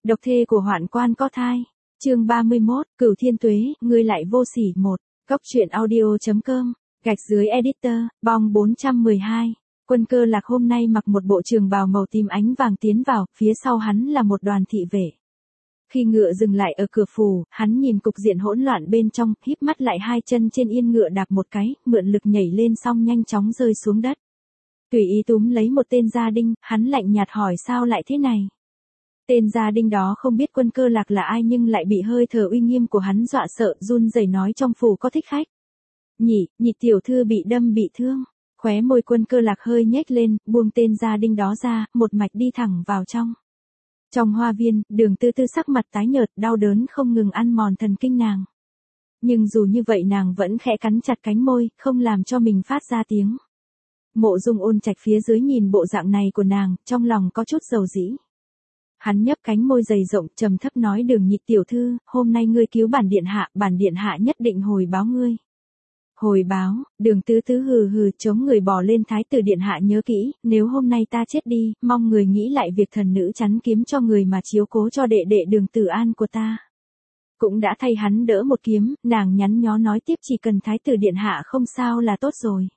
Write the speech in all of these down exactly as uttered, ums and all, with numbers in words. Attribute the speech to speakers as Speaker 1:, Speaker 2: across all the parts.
Speaker 1: Độc thê của hoạn quan có thai. Chương ba mươi mốt, Cửu Thiên Tuế, ngươi lại vô sỉ một. Cốc truyện audio chấm com, gạch dưới editor, bong bốn trăm mười hai. Quân Cơ Lạc hôm nay mặc một bộ trường bào màu tím ánh vàng tiến vào, phía sau hắn là một đoàn thị vệ. Khi ngựa dừng lại ở cửa phủ, hắn nhìn cục diện hỗn loạn bên trong, híp mắt lại, hai chân trên yên ngựa đạp một cái, mượn lực nhảy lên xong nhanh chóng rơi xuống đất. Tùy ý túm lấy một tên gia đinh, hắn lạnh nhạt hỏi sao lại thế này. Tên gia đinh đó không biết Quân Cơ Lạc là ai nhưng lại bị hơi thở uy nghiêm của hắn dọa sợ, run rẩy nói trong phủ có thích khách. Nhị, nhị tiểu thư bị đâm bị thương. Khóe môi Quân Cơ Lạc hơi nhếch lên, buông tên gia đinh đó ra, một mạch đi thẳng vào trong. Trong hoa viên, Đường Tư Tư sắc mặt tái nhợt, đau đớn không ngừng ăn mòn thần kinh nàng. Nhưng dù như vậy nàng vẫn khẽ cắn chặt cánh môi, không làm cho mình phát ra tiếng. Mộ Dung Ôn Trạch phía dưới nhìn bộ dạng này của nàng, trong lòng có chút dầu dĩ. Hắn nhấp cánh môi dày rộng, trầm thấp nói Đường nhị tiểu thư, hôm nay ngươi cứu bản điện hạ, bản điện hạ nhất định hồi báo ngươi. Hồi báo, Đường Tư Tư hừ hừ chống người bò lên, thái tử điện hạ nhớ kỹ, nếu hôm nay ta chết đi, mong người nghĩ lại việc thần nữ chắn kiếm cho người mà chiếu cố cho đệ đệ Đường Tử An của ta. Cũng đã thay hắn đỡ một kiếm, nàng nhắn nhó nói tiếp chỉ cần thái tử điện hạ không sao là tốt rồi.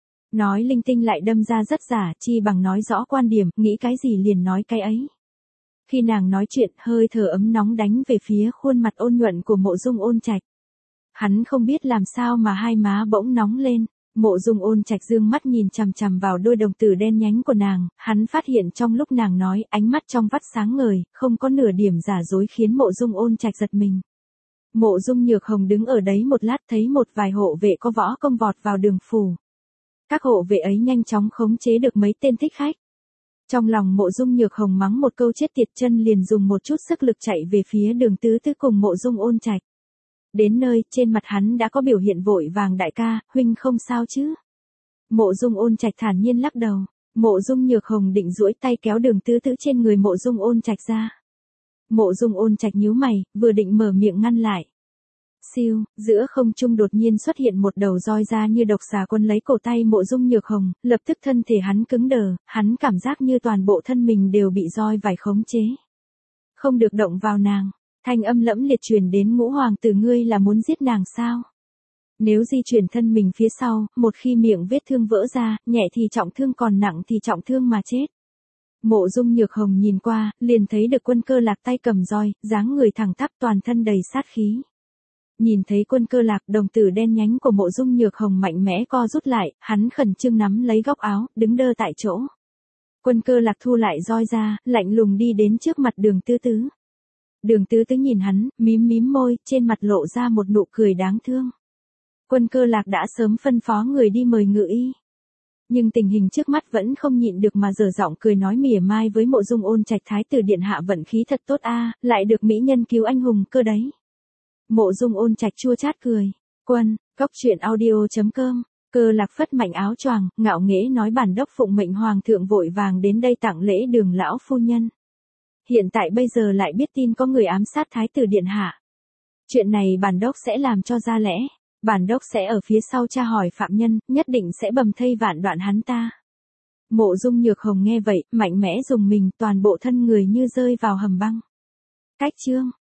Speaker 1: Nói linh tinh lại đâm ra rất giả, chi bằng nói rõ quan điểm, nghĩ cái gì liền nói cái ấy. Khi nàng nói chuyện, hơi thở ấm nóng đánh về phía khuôn mặt ôn nhuận của Mộ Dung Ôn Trạch. Hắn không biết làm sao mà hai má bỗng nóng lên. Mộ Dung Ôn Trạch dương mắt nhìn chằm chằm vào đôi đồng tử đen nhánh của nàng, hắn phát hiện trong lúc nàng nói, ánh mắt trong vắt sáng ngời, không có nửa điểm giả dối khiến Mộ Dung Ôn Trạch giật mình. Mộ Dung Nhược Hồng đứng ở đấy một lát thấy một vài hộ vệ có võ công vọt vào đường phủ. Các hộ vệ ấy nhanh chóng khống chế được mấy tên thích khách. Trong lòng Mộ Dung Nhược Hồng mắng một câu chết tiệt, chân liền dùng một chút sức lực chạy về phía Đường Tứ Tứ cùng Mộ Dung Ôn Trạch. Đến nơi, trên mặt hắn đã có biểu hiện vội vàng, đại ca, huynh không sao chứ? Mộ Dung Ôn Trạch thản nhiên lắc đầu. Mộ Dung Nhược Hồng định duỗi tay kéo Đường Tứ Tứ trên người Mộ Dung Ôn Trạch ra. Mộ Dung Ôn Trạch nhíu mày, vừa định mở miệng ngăn lại. Siêu, giữa không trung đột nhiên xuất hiện một đầu roi ra như độc xà quấn lấy cổ tay Mộ Dung Nhược Hồng, lập tức thân thể hắn cứng đờ, hắn cảm giác như toàn bộ thân mình đều bị roi vải khống chế. Không được động vào nàng. Thanh âm lẫm liệt truyền đến, Ngũ hoàng tử ngươi là muốn giết nàng sao? Nếu di chuyển thân mình phía sau, một khi miệng vết thương vỡ ra, nhẹ thì trọng thương còn nặng thì trọng thương mà chết. Mộ Dung Nhược Hồng nhìn qua, liền thấy được Quân Cơ Lạc tay cầm roi, dáng người thẳng tắp, toàn thân đầy sát khí. Nhìn thấy Quân Cơ Lạc, đồng tử đen nhánh của Mộ Dung Nhược Hồng mạnh mẽ co rút lại, hắn khẩn trương nắm lấy góc áo, đứng đơ tại chỗ. Quân Cơ Lạc thu lại roi ra, lạnh lùng đi đến trước mặt Đường Tứ Tứ. Đường Tứ Tứ nhìn hắn, mím mím môi, trên mặt lộ ra một nụ cười đáng thương. Quân Cơ Lạc đã sớm phân phó người đi mời ngự y. Nhưng tình hình trước mắt vẫn không nhịn được mà dở giọng cười nói mỉa mai với Mộ Dung Ôn Trạch, thái tử điện hạ vận khí thật tốt a, lại được mỹ nhân cứu anh hùng cơ đấy. Mộ Dung Ôn Trạch chua chát cười. Quân, cốc truyện audio chấm com. Cơ Lạc phất mạnh áo choàng, ngạo nghễ nói bản đốc phụng mệnh hoàng thượng vội vàng đến đây tặng lễ Đường lão phu nhân. Hiện tại bây giờ lại biết tin có người ám sát thái tử điện hạ. Chuyện này bản đốc sẽ làm cho ra lẽ. Bản đốc sẽ ở phía sau tra hỏi phạm nhân, nhất định sẽ bầm thây vạn đoạn hắn ta. Mộ Dung Nhược Hồng nghe vậy, mạnh mẽ dùng mình, toàn bộ thân người như rơi vào hầm băng. Cách chương.